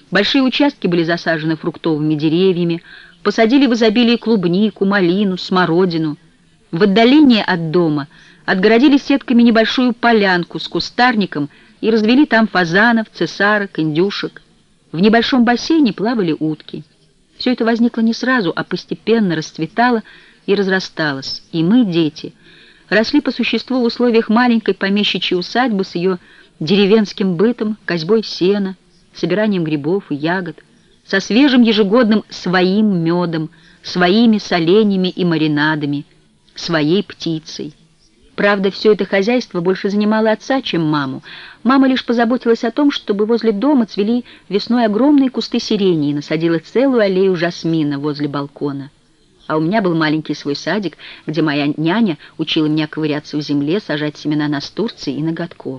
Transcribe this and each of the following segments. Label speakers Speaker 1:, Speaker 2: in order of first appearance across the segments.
Speaker 1: Большие участки были засажены фруктовыми деревьями, посадили в изобилии клубнику, малину, смородину. В отдалении от дома отгородили сетками небольшую полянку с кустарником и развели там фазанов, цесарок, индюшек. В небольшом бассейне плавали утки. Все это возникло не сразу, а постепенно расцветало и разрасталось. И мы, дети, росли по существу в условиях маленькой помещичьей усадьбы с ее деревенским бытом, косьбой сена, собиранием грибов и ягод, со свежим ежегодным своим медом, своими соленьями и маринадами, своей птицей. Правда, все это хозяйство больше занимало отца, чем маму. Мама лишь позаботилась о том, чтобы возле дома цвели весной огромные кусты сирени и насадила целую аллею жасмина возле балкона. А у меня был маленький свой садик, где моя няня учила меня ковыряться в земле, сажать семена настурции и ноготков.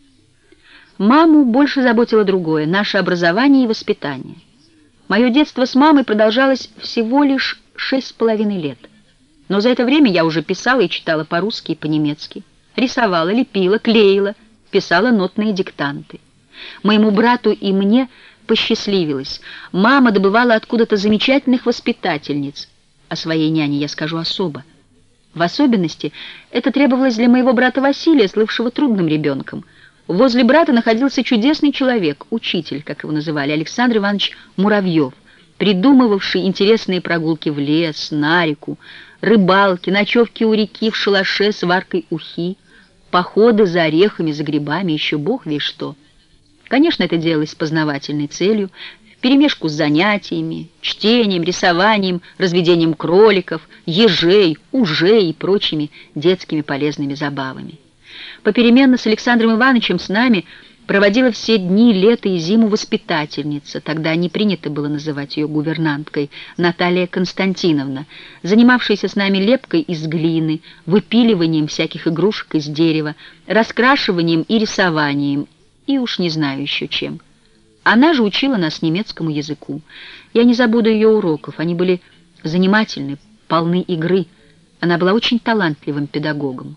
Speaker 1: Маму больше заботило другое — наше образование и воспитание. Мое детство с мамой продолжалось всего лишь 6,5 лет. Но за это время я уже писала и читала по-русски и по-немецки, рисовала, лепила, клеила, писала нотные диктанты. Моему брату и мне посчастливилось. Мама добывала откуда-то замечательных воспитательниц. О своей няне я скажу особо. В особенности это требовалось для моего брата Василия, слывшего трудным ребенком. Возле брата находился чудесный человек, учитель, как его называли, Александр Иванович Муравьев, придумывавший интересные прогулки в лес, на реку, рыбалки, ночевки у реки в шалаше с варкой ухи, походы за орехами, за грибами, еще бог весть что. Конечно, это делалось с познавательной целью, вперемешку с занятиями, чтением, рисованием, разведением кроликов, ежей, ужей и прочими детскими полезными забавами. Попеременно с Александром Ивановичем с нами проводила все дни, лето и зиму воспитательница, тогда не принято было называть ее гувернанткой, Наталья Константиновна, занимавшаяся с нами лепкой из глины, выпиливанием всяких игрушек из дерева, раскрашиванием и рисованием, и уж не знаю еще чем. Она же учила нас немецкому языку. Я не забуду ее уроков, они были занимательны, полны игры. Она была очень талантливым педагогом.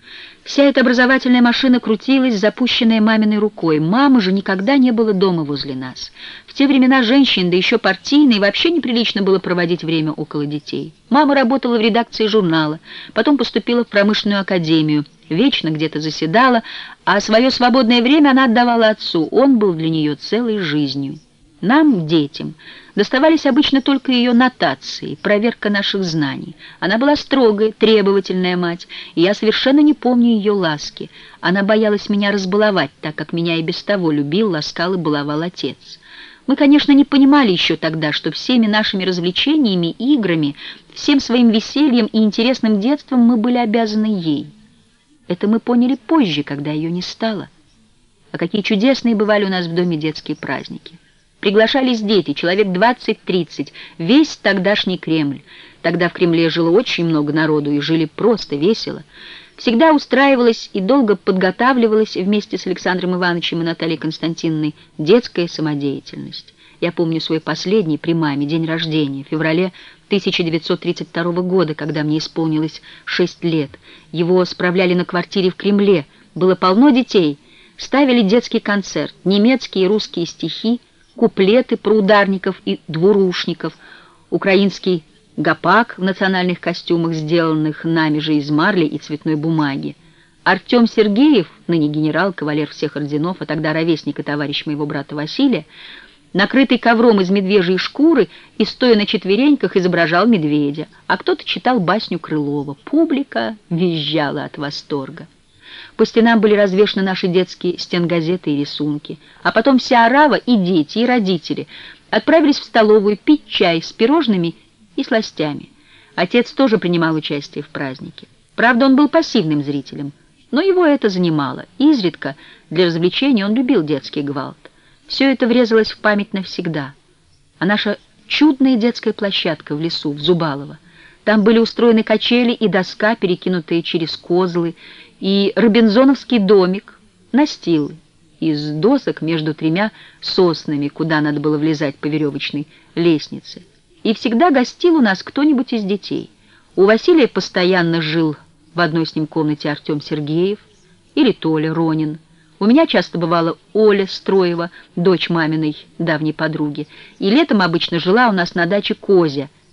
Speaker 1: Вся эта образовательная машина крутилась, запущенная маминой рукой. Мамы же никогда не было дома возле нас. В те времена женщин, да еще партийные, вообще неприлично было проводить время около детей. Мама работала в редакции журнала, потом поступила в промышленную академию, вечно где-то заседала, а свое свободное время она отдавала отцу. Он был для нее целой жизнью. Нам, детям, доставались обычно только ее нотации, проверка наших знаний. Она была строгая, требовательная мать, и я совершенно не помню ее ласки. Она боялась меня разбаловать, так как меня и без того любил, ласкал и баловал отец. Мы, конечно, не понимали еще тогда, что всеми нашими развлечениями, играми, всем своим весельем и интересным детством мы были обязаны ей. Это мы поняли позже, когда ее не стало. А какие чудесные бывали у нас в доме детские праздники. Приглашались дети, человек 20-30, весь тогдашний Кремль. Тогда в Кремле жило очень много народу и жили просто весело. Всегда устраивалась и долго подготавливалась вместе с Александром Ивановичем и Натальей Константиновной детская самодеятельность. Я помню свой последний при маме день рождения, в феврале 1932 года, когда мне исполнилось 6 лет. Его справляли на квартире в Кремле. Было полно детей. Ставили детский концерт, немецкие и русские стихи, куплеты про ударников и двурушников, украинский гопак в национальных костюмах, сделанных нами же из марли и цветной бумаги. Артем Сергеев, ныне генерал, кавалер всех орденов, а тогда ровесник и товарищ моего брата Василия, накрытый ковром из медвежьей шкуры и, стоя на четвереньках, изображал медведя, а кто-то читал басню Крылова. Публика визжала от восторга. По стенам были развешаны наши детские стенгазеты и рисунки. А потом вся орава, и дети, и родители, отправились в столовую пить чай с пирожными и сластями. Отец тоже принимал участие в празднике. Правда, он был пассивным зрителем, но его это занимало. Изредка для развлечения он любил детский гвалт. Все это врезалось в память навсегда. А наша чудная детская площадка в лесу, в Зубалово. Там были устроены качели и доска, перекинутые через козлы, и робинзоновский домик, настил из досок между 3 соснами, куда надо было влезать по веревочной лестнице. И всегда гостил у нас кто-нибудь из детей. У Василия постоянно жил в одной с ним комнате Артем Сергеев или Толя Ронин. У меня часто бывала Оля Строева, дочь маминой давней подруги, и летом обычно жила у нас на даче Козя.